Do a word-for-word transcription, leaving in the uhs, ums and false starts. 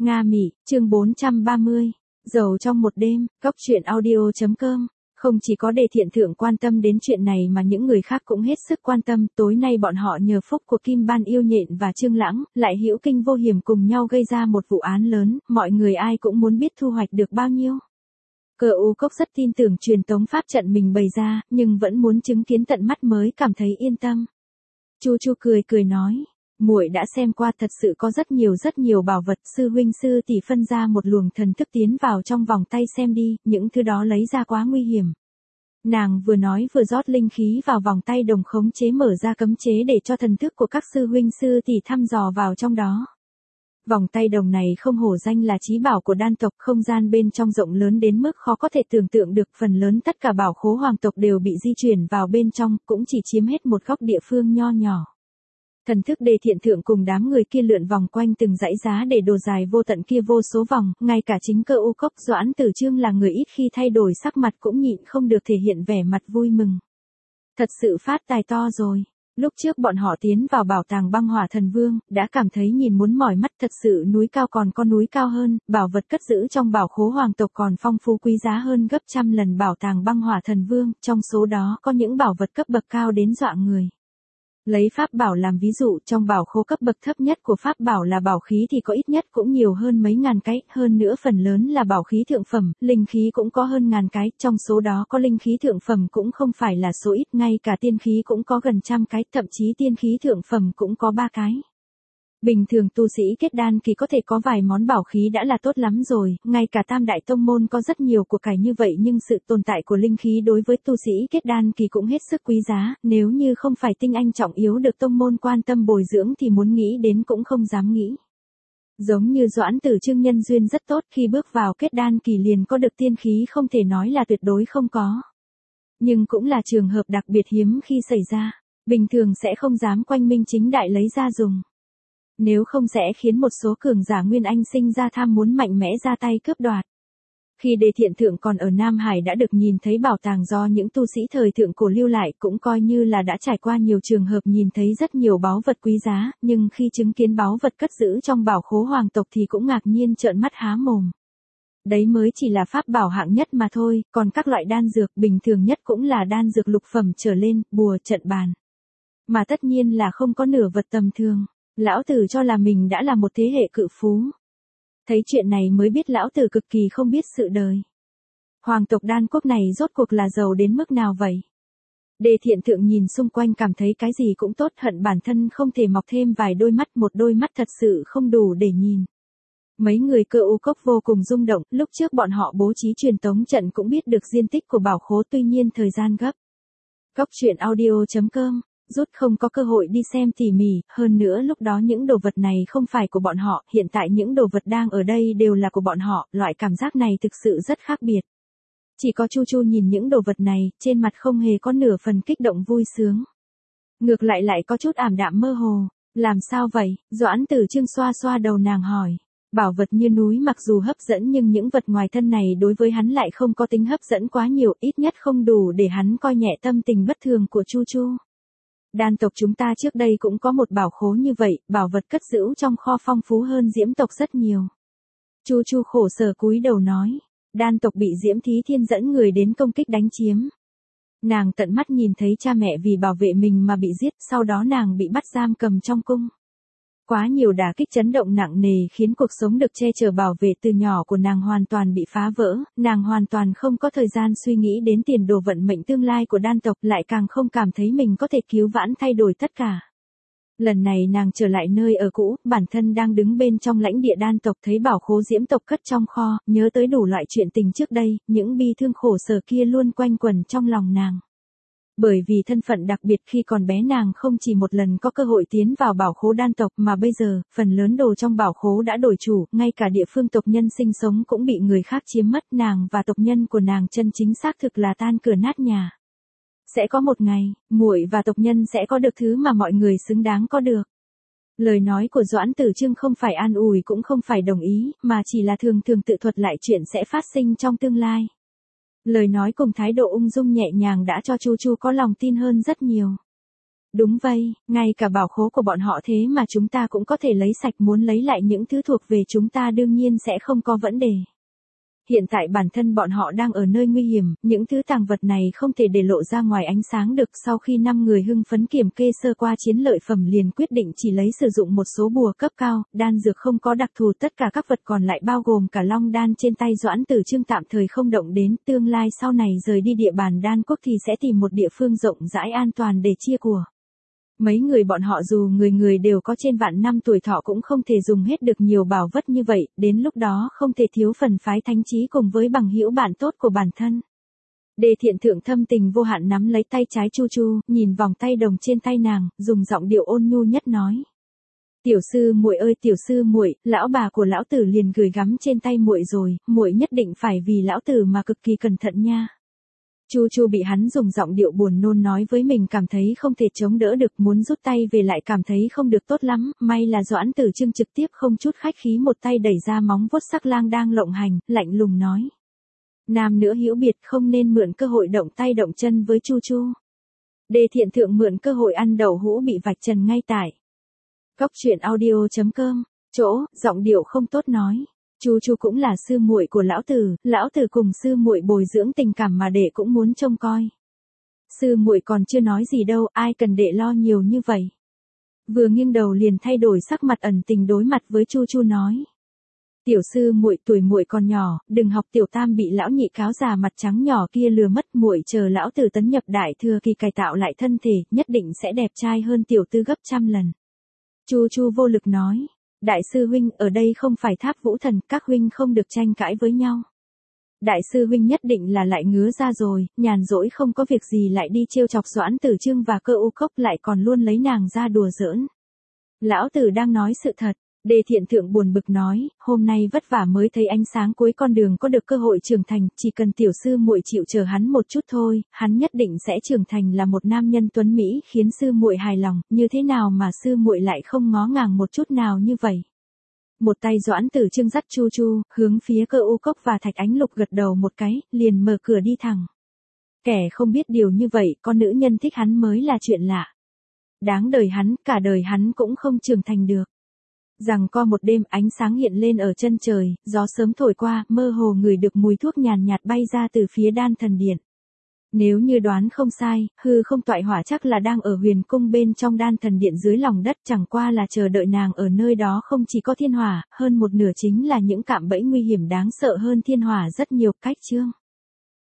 Nga Mỹ, chương bốn trăm ba mươi. Dầu trong một đêm, Cóc truyện audio chấm com. Không chỉ có Đề Thiện Thượng quan tâm đến chuyện này mà những người khác cũng hết sức quan tâm. Tối nay bọn họ nhờ phúc của Kim Ban Yêu Nhện và Trương Lãng, lại hữu kinh vô hiểm cùng nhau gây ra một vụ án lớn, mọi người ai cũng muốn biết thu hoạch được bao nhiêu. Cờ U Cốc rất tin tưởng truyền tống pháp trận mình bày ra, nhưng vẫn muốn chứng kiến tận mắt mới cảm thấy yên tâm. Chu Chu cười cười nói, muội đã xem qua, thật sự có rất nhiều rất nhiều bảo vật, sư huynh sư tỷ phân ra một luồng thần thức tiến vào trong vòng tay xem đi, những thứ đó lấy ra quá nguy hiểm. Nàng vừa nói vừa rót linh khí vào vòng tay đồng khống chế, mở ra cấm chế để cho thần thức của các sư huynh sư tỷ thăm dò vào trong đó. Vòng tay đồng này không hổ danh là chí bảo của đan tộc, không gian bên trong rộng lớn đến mức khó có thể tưởng tượng được, phần lớn tất cả bảo khố hoàng tộc đều bị di chuyển vào bên trong, cũng chỉ chiếm hết một góc địa phương nho nhỏ. Thần thức Đề Thiện Thượng cùng đám người kia lượn vòng quanh từng dãy giá để đồ dài vô tận kia vô số vòng, ngay cả chính Cờ U Cốc Doãn Tử Trương là người ít khi thay đổi sắc mặt cũng nhịn không được thể hiện vẻ mặt vui mừng. Thật sự phát tài to rồi. Lúc trước bọn họ tiến vào bảo tàng Băng Hỏa Thần Vương, đã cảm thấy nhìn muốn mỏi mắt, thật sự núi cao còn có núi cao hơn, bảo vật cất giữ trong bảo khố hoàng tộc còn phong phú quý giá hơn gấp trăm lần bảo tàng Băng Hỏa Thần Vương, trong số đó có những bảo vật cấp bậc cao đến dọa người. Lấy pháp bảo làm ví dụ, trong bảo khố cấp bậc thấp nhất của pháp bảo là bảo khí thì có ít nhất cũng nhiều hơn mấy ngàn cái, hơn nữa phần lớn là bảo khí thượng phẩm, linh khí cũng có hơn ngàn cái, trong số đó có linh khí thượng phẩm cũng không phải là số ít, ngay cả tiên khí cũng có gần trăm cái, thậm chí tiên khí thượng phẩm cũng có ba cái. Bình thường tu sĩ kết đan kỳ có thể có vài món bảo khí đã là tốt lắm rồi, ngay cả tam đại tông môn có rất nhiều của cải như vậy, nhưng sự tồn tại của linh khí đối với tu sĩ kết đan kỳ cũng hết sức quý giá, nếu như không phải tinh anh trọng yếu được tông môn quan tâm bồi dưỡng thì muốn nghĩ đến cũng không dám nghĩ. Giống như Doãn Tử Trương nhân duyên rất tốt, khi bước vào kết đan kỳ liền có được tiên khí, không thể nói là tuyệt đối không có. Nhưng cũng là trường hợp đặc biệt hiếm khi xảy ra, bình thường sẽ không dám quanh minh chính đại lấy ra dùng. Nếu không sẽ khiến một số cường giả Nguyên Anh sinh ra tham muốn mạnh mẽ ra tay cướp đoạt. Khi Đề Thiện Thượng còn ở Nam Hải đã được nhìn thấy bảo tàng do những tu sĩ thời thượng cổ lưu lại, cũng coi như là đã trải qua nhiều trường hợp nhìn thấy rất nhiều báu vật quý giá, nhưng khi chứng kiến báu vật cất giữ trong bảo khố hoàng tộc thì cũng ngạc nhiên trợn mắt há mồm. Đấy mới chỉ là pháp bảo hạng nhất mà thôi, còn các loại đan dược bình thường nhất cũng là đan dược lục phẩm trở lên, bùa trận bàn. Mà tất nhiên là không có nửa vật tầm thường. Lão tử cho là mình đã là một thế hệ cự phú. Thấy chuyện này mới biết lão tử cực kỳ không biết sự đời. Hoàng tộc đan quốc này rốt cuộc là giàu đến mức nào vậy? Đề Thiện Thượng nhìn xung quanh cảm thấy cái gì cũng tốt, hận bản thân không thể mọc thêm vài đôi mắt, một đôi mắt thật sự không đủ để nhìn. Mấy người Cờ U Cốc vô cùng rung động, lúc trước bọn họ bố trí truyền tống trận cũng biết được diên tích của bảo khố, tuy nhiên thời gian gấp. Cóc truyện audio chấm com. Rút không có cơ hội đi xem tỉ mỉ, hơn nữa lúc đó những đồ vật này không phải của bọn họ, hiện tại những đồ vật đang ở đây đều là của bọn họ, loại cảm giác này thực sự rất khác biệt. Chỉ có Chu Chu nhìn những đồ vật này, trên mặt không hề có nửa phần kích động vui sướng. Ngược lại lại có chút ảm đạm mơ hồ, làm sao vậy? Doãn Tử Trương xoa xoa đầu nàng hỏi. Bảo vật như núi mặc dù hấp dẫn nhưng những vật ngoài thân này đối với hắn lại không có tính hấp dẫn quá nhiều, ít nhất không đủ để hắn coi nhẹ tâm tình bất thường của Chu Chu. Đan tộc chúng ta trước đây cũng có một bảo khố như vậy, bảo vật cất giữ trong kho phong phú hơn Diễm tộc rất nhiều. Chu Chu khổ sở cúi đầu nói, đan tộc bị Diễm Thí Thiên dẫn người đến công kích đánh chiếm. Nàng tận mắt nhìn thấy cha mẹ vì bảo vệ mình mà bị giết, sau đó nàng bị bắt giam cầm trong cung. Quá nhiều đả kích chấn động nặng nề khiến cuộc sống được che chở bảo vệ từ nhỏ của nàng hoàn toàn bị phá vỡ, nàng hoàn toàn không có thời gian suy nghĩ đến tiền đồ vận mệnh tương lai của đan tộc, lại càng không cảm thấy mình có thể cứu vãn thay đổi tất cả. Lần này nàng trở lại nơi ở cũ, bản thân đang đứng bên trong lãnh địa đan tộc, thấy bảo khố Diễm tộc cất trong kho, nhớ tới đủ loại chuyện tình trước đây, những bi thương khổ sở kia luôn quanh quẩn trong lòng nàng. Bởi vì thân phận đặc biệt khi còn bé nàng không chỉ một lần có cơ hội tiến vào bảo khố đan tộc mà bây giờ, phần lớn đồ trong bảo khố đã đổi chủ, ngay cả địa phương tộc nhân sinh sống cũng bị người khác chiếm mất, nàng và tộc nhân của nàng chân chính xác thực là tan cửa nát nhà. Sẽ có một ngày, muội và tộc nhân sẽ có được thứ mà mọi người xứng đáng có được. Lời nói của Doãn Tử Trương không phải an ủi cũng không phải đồng ý, mà chỉ là thường thường tự thuật lại chuyện sẽ phát sinh trong tương lai. Lời nói cùng thái độ ung dung nhẹ nhàng đã cho Chu Chu có lòng tin hơn rất nhiều. Đúng vậy, ngay cả bảo khố của bọn họ thế mà chúng ta cũng có thể lấy sạch, muốn lấy lại những thứ thuộc về chúng ta đương nhiên sẽ không có vấn đề. Hiện tại bản thân bọn họ đang ở nơi nguy hiểm, những thứ tàng vật này không thể để lộ ra ngoài ánh sáng được. Sau khi năm người hưng phấn kiểm kê sơ qua chiến lợi phẩm liền quyết định chỉ lấy sử dụng một số bùa cấp cao, đan dược không có đặc thù, tất cả các vật còn lại bao gồm cả long đan trên tay Doãn Tử Trương tạm thời không động đến, tương lai sau này rời đi địa bàn đan quốc thì sẽ tìm một địa phương rộng rãi an toàn để chia của. Mấy người bọn họ dù người người đều có trên vạn năm tuổi thọ cũng không thể dùng hết được nhiều bảo vật như vậy, đến lúc đó không thể thiếu phần phái thánh trí cùng với bằng hữu bạn tốt của bản thân. Đề Thiện Thượng thâm tình vô hạn nắm lấy tay trái Chu Chu, nhìn vòng tay đồng trên tay nàng, dùng giọng điệu ôn nhu nhất nói: "Tiểu sư muội ơi, tiểu sư muội, lão bà của lão tử liền gửi gắm trên tay muội rồi, muội nhất định phải vì lão tử mà cực kỳ cẩn thận nha." Chu Chu bị hắn dùng giọng điệu buồn nôn nói với mình cảm thấy không thể chống đỡ được, muốn rút tay về lại cảm thấy không được tốt lắm, may là Doãn Tử Trương trực tiếp không chút khách khí một tay đẩy ra móng vuốt sắc lang đang lộng hành, lạnh lùng nói: "Nam nữ hữu biệt không nên mượn cơ hội động tay động chân với Chu Chu." Đề Thiện Thượng mượn cơ hội ăn đậu hũ bị vạch trần ngay tại Cóc truyện audio chấm com, chỗ, giọng điệu không tốt nói: "Chu Chu cũng là sư muội của lão tử, lão tử cùng sư muội bồi dưỡng tình cảm mà đệ cũng muốn trông coi. Sư muội còn chưa nói gì đâu, ai cần đệ lo nhiều như vậy." Vừa nghiêng đầu liền thay đổi sắc mặt, ẩn tình đối mặt với Chu Chu nói: "Tiểu sư muội, tuổi muội còn nhỏ, đừng học tiểu tam bị lão nhị cáo già mặt trắng nhỏ kia lừa mất, muội chờ lão tử tấn nhập đại thừa kỳ cải tạo lại thân thể, nhất định sẽ đẹp trai hơn tiểu tư gấp trăm lần." Chu Chu vô lực nói: "Đại sư huynh, ở đây không phải Tháp Vũ Thần, các huynh không được tranh cãi với nhau. Đại sư huynh nhất định là lại ngứa ra rồi, nhàn rỗi không có việc gì lại đi trêu chọc Doãn Tử Trương và Cơ U Cốc, lại còn luôn lấy nàng ra đùa giỡn. Lão tử đang nói sự thật." Đề Thiện Thượng buồn bực nói: "Hôm nay vất vả mới thấy ánh sáng cuối con đường, có được cơ hội trưởng thành, chỉ cần tiểu sư muội chịu chờ hắn một chút thôi, hắn nhất định sẽ trưởng thành là một nam nhân tuấn mỹ khiến sư muội hài lòng, như thế nào mà sư muội lại không ngó ngàng một chút nào như vậy?" Một tay Doãn Tử Trương dắt Chu Chu, hướng phía Cơ U Cốc và Thạch Ánh Lục gật đầu một cái, liền mở cửa đi thẳng. Kẻ không biết điều như vậy, con nữ nhân thích hắn mới là chuyện lạ. Đáng đời hắn, cả đời hắn cũng không trưởng thành được. Rằng co một đêm, ánh sáng hiện lên ở chân trời, gió sớm thổi qua, mơ hồ ngửi được mùi thuốc nhàn nhạt bay ra từ phía Đan Thần Điện. Nếu như đoán không sai, hư không toại hỏa chắc là đang ở huyền cung bên trong Đan Thần Điện dưới lòng đất, chẳng qua là chờ đợi nàng ở nơi đó không chỉ có thiên hỏa, hơn một nửa chính là những cạm bẫy nguy hiểm đáng sợ hơn thiên hỏa rất nhiều. Cách chương